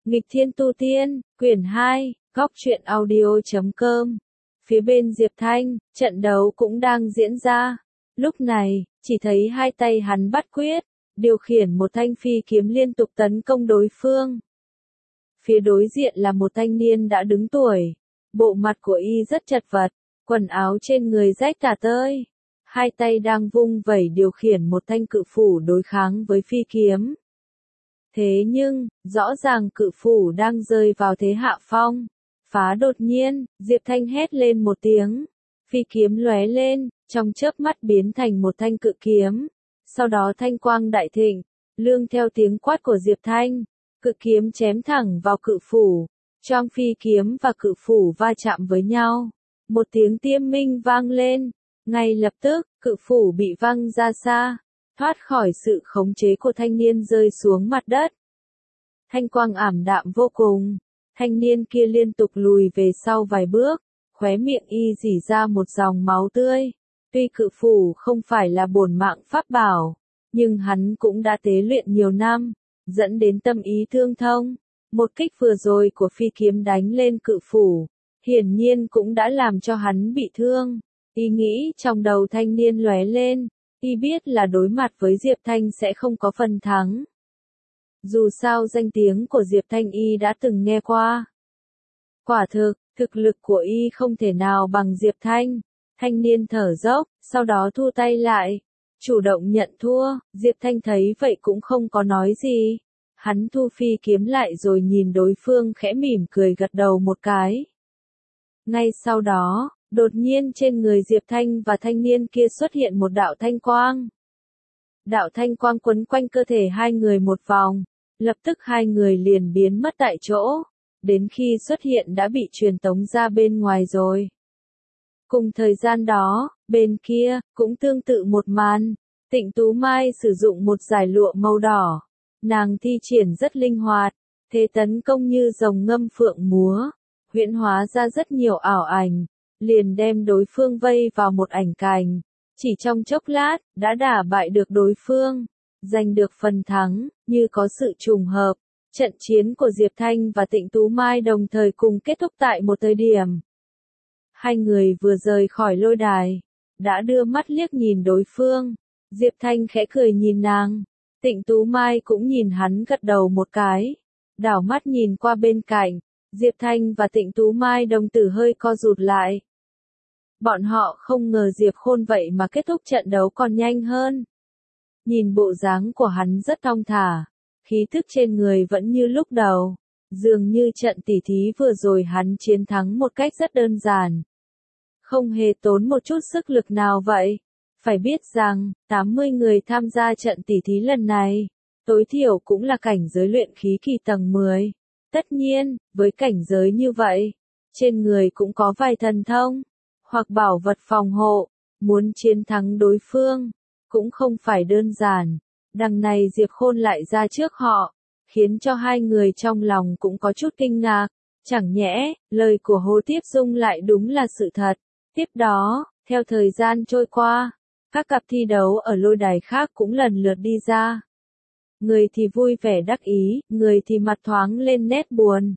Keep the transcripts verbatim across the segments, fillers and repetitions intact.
Nghịch Thiên Tu Tiên, quyển hai, góc truyện audio chấm com. Phía bên Diệp Thanh, trận đấu cũng đang diễn ra. Lúc này, chỉ thấy hai tay hắn bắt quyết, điều khiển một thanh phi kiếm liên tục tấn công đối phương. Phía đối diện là một thanh niên đã đứng tuổi. Bộ mặt của y rất chật vật, quần áo trên người rách tả tơi. Hai tay đang vung vẩy điều khiển một thanh cự phủ đối kháng với phi kiếm. Thế nhưng, rõ ràng cự phủ đang rơi vào thế hạ phong. Phá đột nhiên, Diệp Thanh hét lên một tiếng. Phi kiếm lóe lên, trong chớp mắt biến thành một thanh cự kiếm. Sau đó thanh quang đại thịnh, lương theo tiếng quát của Diệp Thanh. Cự kiếm chém thẳng vào cự phủ. Trong phi kiếm và cự phủ va chạm với nhau. Một tiếng tiêm minh vang lên. Ngay lập tức, cự phủ bị văng ra xa. Thoát khỏi sự khống chế của thanh niên rơi xuống mặt đất. Thanh quang ảm đạm vô cùng. Thanh niên kia liên tục lùi về sau vài bước, khóe miệng y rỉ ra một dòng máu tươi. Tuy cự phủ không phải là bổn mạng pháp bảo, nhưng hắn cũng đã tế luyện nhiều năm, dẫn đến tâm ý thương thông. Một kích vừa rồi của phi kiếm đánh lên cự phủ, hiển nhiên cũng đã làm cho hắn bị thương. Y nghĩ trong đầu thanh niên lóe lên. Y biết là đối mặt với Diệp Thanh sẽ không có phần thắng. Dù sao danh tiếng của Diệp Thanh Y đã từng nghe qua. Quả thực, thực lực của Y không thể nào bằng Diệp Thanh. Thanh niên thở dốc, sau đó thu tay lại. Chủ động nhận thua, Diệp Thanh thấy vậy cũng không có nói gì. Hắn thu phi kiếm lại rồi nhìn đối phương khẽ mỉm cười gật đầu một cái. Ngay sau đó, đột nhiên trên người Diệp Thanh và thanh niên kia xuất hiện một đạo thanh quang. Đạo thanh quang quấn quanh cơ thể hai người một vòng, lập tức hai người liền biến mất tại chỗ, đến khi xuất hiện đã bị truyền tống ra bên ngoài rồi. Cùng thời gian đó, bên kia, cũng tương tự một màn, Tịnh Tú Mai sử dụng một dải lụa màu đỏ, nàng thi triển rất linh hoạt, thế tấn công như rồng ngâm phượng múa, huyễn hóa ra rất nhiều ảo ảnh. Liền đem đối phương vây vào một ảnh cành, chỉ trong chốc lát, đã đả bại được đối phương, giành được phần thắng, như có sự trùng hợp. Trận chiến của Diệp Thanh và Tịnh Tú Mai đồng thời cùng kết thúc tại một thời điểm. Hai người vừa rời khỏi lôi đài, đã đưa mắt liếc nhìn đối phương, Diệp Thanh khẽ cười nhìn nàng, Tịnh Tú Mai cũng nhìn hắn gật đầu một cái, đảo mắt nhìn qua bên cạnh, Diệp Thanh và Tịnh Tú Mai đồng tử hơi co rụt lại. Bọn họ không ngờ Diệp Khôn vậy mà kết thúc trận đấu còn nhanh hơn. Nhìn bộ dáng của hắn rất thong thả, khí thức trên người vẫn như lúc đầu, dường như trận tỉ thí vừa rồi hắn chiến thắng một cách rất đơn giản. Không hề tốn một chút sức lực nào vậy. Phải biết rằng, tám mươi người tham gia trận tỉ thí lần này, tối thiểu cũng là cảnh giới luyện khí kỳ tầng mười. Tất nhiên, với cảnh giới như vậy, trên người cũng có vài thần thông, hoặc bảo vật phòng hộ, muốn chiến thắng đối phương, cũng không phải đơn giản. Đằng này Diệp Khôn lại ra trước họ, khiến cho hai người trong lòng cũng có chút kinh ngạc, chẳng nhẽ, lời của Hồ Tiếp Dung lại đúng là sự thật. Tiếp đó, theo thời gian trôi qua, các cặp thi đấu ở lôi đài khác cũng lần lượt đi ra. Người thì vui vẻ đắc ý, người thì mặt thoáng lên nét buồn.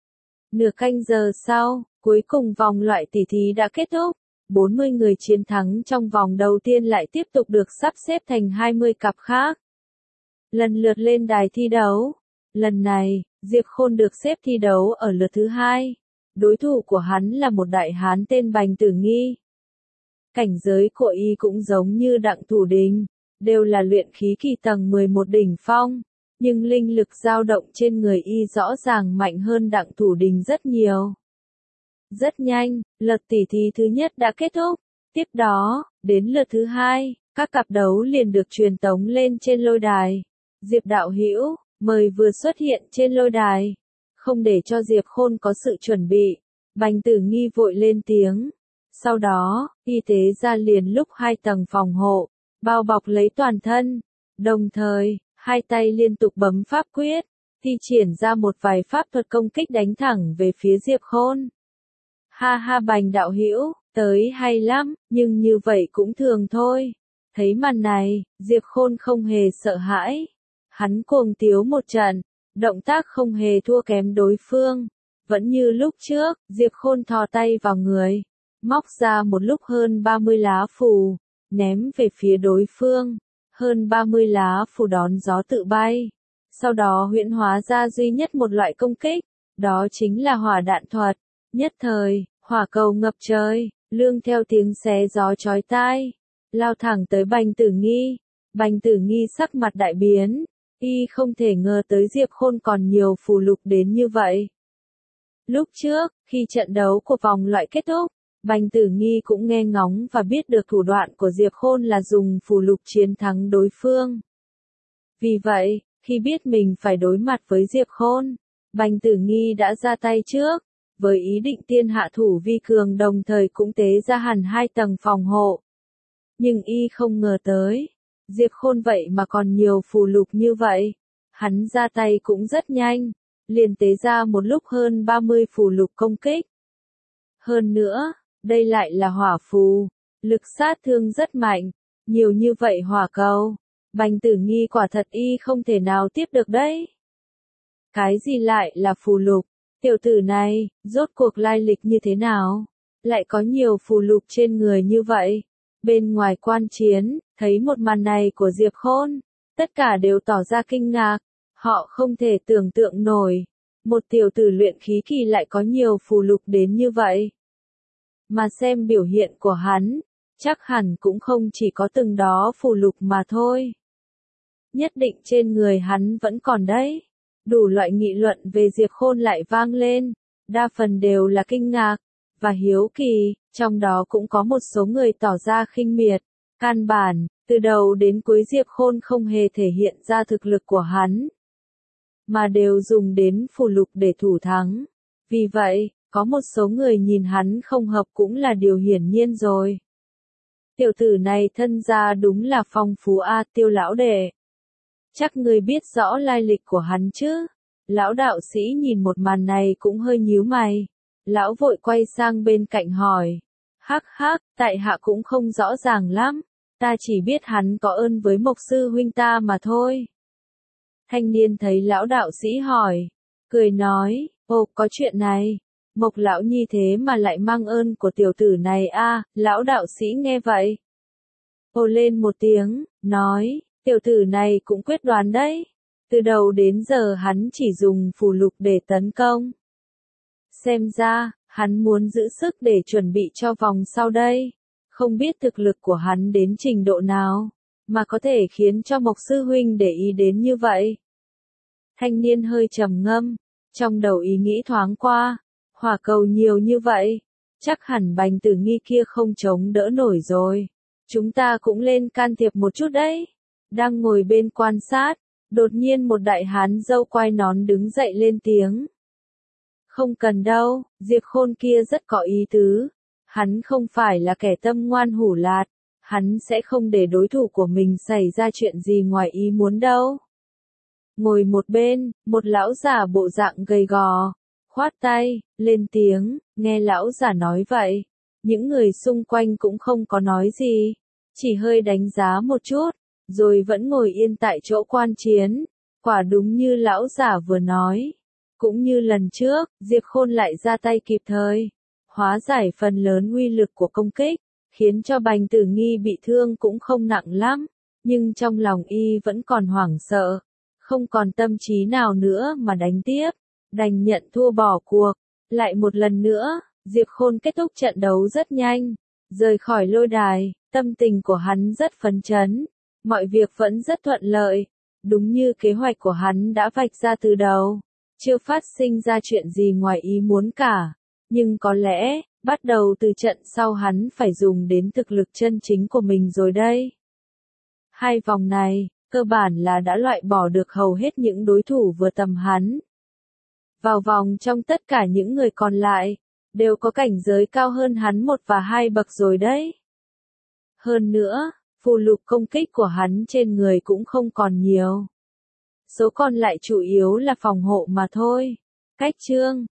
Nửa canh giờ sau, cuối cùng vòng loại tỉ thí đã kết thúc. bốn mươi người chiến thắng trong vòng đầu tiên lại tiếp tục được sắp xếp thành hai mươi cặp khác. Lần lượt lên đài thi đấu. Lần này, Diệp Khôn được xếp thi đấu ở lượt thứ hai. Đối thủ của hắn là một đại hán tên Bành Tử Nghi. Cảnh giới của y cũng giống như Đặng Thủ Đình, đều là luyện khí kỳ tầng mười một đỉnh phong, nhưng linh lực dao động trên người y rõ ràng mạnh hơn Đặng Thủ Đình rất nhiều. Rất nhanh, lượt tỉ thí thứ nhất đã kết thúc. Tiếp đó, đến lượt thứ hai, các cặp đấu liền được truyền tống lên trên lôi đài. Diệp đạo hữu, mời vừa xuất hiện trên lôi đài. Không để cho Diệp Khôn có sự chuẩn bị, Bành Tử Nghi vội lên tiếng. Sau đó, y tế ra liền lúc hai tầng phòng hộ, bao bọc lấy toàn thân. Đồng thời, hai tay liên tục bấm pháp quyết, thi triển ra một vài pháp thuật công kích đánh thẳng về phía Diệp Khôn. Ha ha Bành đạo hữu, tới hay lắm, nhưng như vậy cũng thường thôi. Thấy màn này, Diệp Khôn không hề sợ hãi. Hắn cuồng tiếu một trận, động tác không hề thua kém đối phương. Vẫn như lúc trước, Diệp Khôn thò tay vào người, móc ra một lúc hơn ba mươi lá phù, ném về phía đối phương. Hơn ba mươi lá phù đón gió tự bay. Sau đó huyễn hóa ra duy nhất một loại công kích, đó chính là hỏa đạn thuật. Nhất thời, hỏa cầu ngập trời, lương theo tiếng xé gió chói tai, lao thẳng tới Bành Tử Nghi. Bành Tử Nghi sắc mặt đại biến, y không thể ngờ tới Diệp Khôn còn nhiều phù lục đến như vậy. Lúc trước, khi trận đấu của vòng loại kết thúc, Bành Tử Nghi cũng nghe ngóng và biết được thủ đoạn của Diệp Khôn là dùng phù lục chiến thắng đối phương. Vì vậy, khi biết mình phải đối mặt với Diệp Khôn, Bành Tử Nghi đã ra tay trước, với ý định tiên hạ thủ vi cường, đồng thời cũng tế ra hẳn hai tầng phòng hộ. Nhưng y không ngờ tới, Diệp Khôn vậy mà còn nhiều phù lục như vậy. Hắn ra tay cũng rất nhanh, liền tế ra một lúc hơn ba mươi phù lục công kích. Hơn nữa, đây lại là hỏa phù, lực sát thương rất mạnh, nhiều như vậy hỏa cầu. Bành Tử Nghi quả thật y không thể nào tiếp được đấy. Cái gì lại là phù lục? Tiểu tử này, rốt cuộc lai lịch như thế nào? Lại có nhiều phù lục trên người như vậy. Bên ngoài quan chiến, thấy một màn này của Diệp Khôn, tất cả đều tỏ ra kinh ngạc. Họ không thể tưởng tượng nổi, một tiểu tử luyện khí kỳ lại có nhiều phù lục đến như vậy. Mà xem biểu hiện của hắn, chắc hẳn cũng không chỉ có từng đó phù lục mà thôi. Nhất định trên người hắn vẫn còn đấy. Đủ loại nghị luận về Diệp Khôn lại vang lên, đa phần đều là kinh ngạc và hiếu kỳ, trong đó cũng có một số người tỏ ra khinh miệt. Căn bản, từ đầu đến cuối Diệp Khôn không hề thể hiện ra thực lực của hắn, mà đều dùng đến phù lục để thủ thắng. Vì vậy, có một số người nhìn hắn không hợp cũng là điều hiển nhiên rồi. Tiểu tử này thân gia đúng là phong phú a, Tiêu lão đệ. Chắc người biết rõ lai lịch của hắn chứ? Lão đạo sĩ nhìn một màn này cũng hơi nhíu mày. Lão vội quay sang bên cạnh hỏi. Hắc hắc, tại hạ cũng không rõ ràng lắm. Ta chỉ biết hắn có ơn với Mộc sư huynh ta mà thôi. Thanh niên thấy lão đạo sĩ hỏi, cười nói, ồ, có chuyện này. Mộc lão nhi thế mà lại mang ơn của tiểu tử này a. Lão đạo sĩ nghe vậy, ồ lên một tiếng, nói, tiểu tử này cũng quyết đoán đấy. Từ đầu đến giờ hắn chỉ dùng phù lục để tấn công. Xem ra, hắn muốn giữ sức để chuẩn bị cho vòng sau đây. Không biết thực lực của hắn đến trình độ nào, mà có thể khiến cho Mộc sư huynh để ý đến như vậy. Thanh niên hơi trầm ngâm, trong đầu ý nghĩ thoáng qua, hỏa cầu nhiều như vậy, chắc hẳn Bành Tử Nghi kia không chống đỡ nổi rồi. Chúng ta cũng lên can thiệp một chút đấy. Đang ngồi bên quan sát, đột nhiên một đại hán râu quai nón đứng dậy lên tiếng. Không cần đâu, Diệp Khôn kia rất có ý tứ. Hắn không phải là kẻ tâm ngoan hủ lạt, hắn sẽ không để đối thủ của mình xảy ra chuyện gì ngoài ý muốn đâu. Ngồi một bên, một lão giả bộ dạng gầy gò, khoát tay, lên tiếng, nghe lão giả nói vậy. Những người xung quanh cũng không có nói gì, chỉ hơi đánh giá một chút, rồi vẫn ngồi yên tại chỗ quan chiến. Quả đúng như lão giả vừa nói. Cũng như lần trước, Diệp Khôn lại ra tay kịp thời, hóa giải phần lớn uy lực của công kích, khiến cho Bành Tử Nghi bị thương cũng không nặng lắm, nhưng trong lòng y vẫn còn hoảng sợ, không còn tâm trí nào nữa mà đánh tiếp, đành nhận thua bỏ cuộc. Lại một lần nữa, Diệp Khôn kết thúc trận đấu rất nhanh, rời khỏi lôi đài, tâm tình của hắn rất phấn chấn, mọi việc vẫn rất thuận lợi, đúng như kế hoạch của hắn đã vạch ra từ đầu. Chưa phát sinh ra chuyện gì ngoài ý muốn cả, nhưng có lẽ, bắt đầu từ trận sau hắn phải dùng đến thực lực chân chính của mình rồi đây. Hai vòng này, cơ bản là đã loại bỏ được hầu hết những đối thủ vừa tầm hắn. Vào vòng trong tất cả những người còn lại, đều có cảnh giới cao hơn hắn một và hai bậc rồi đấy. Hơn nữa, phù lục công kích của hắn trên người cũng không còn nhiều. Số còn lại chủ yếu là phòng hộ mà thôi. Cách chương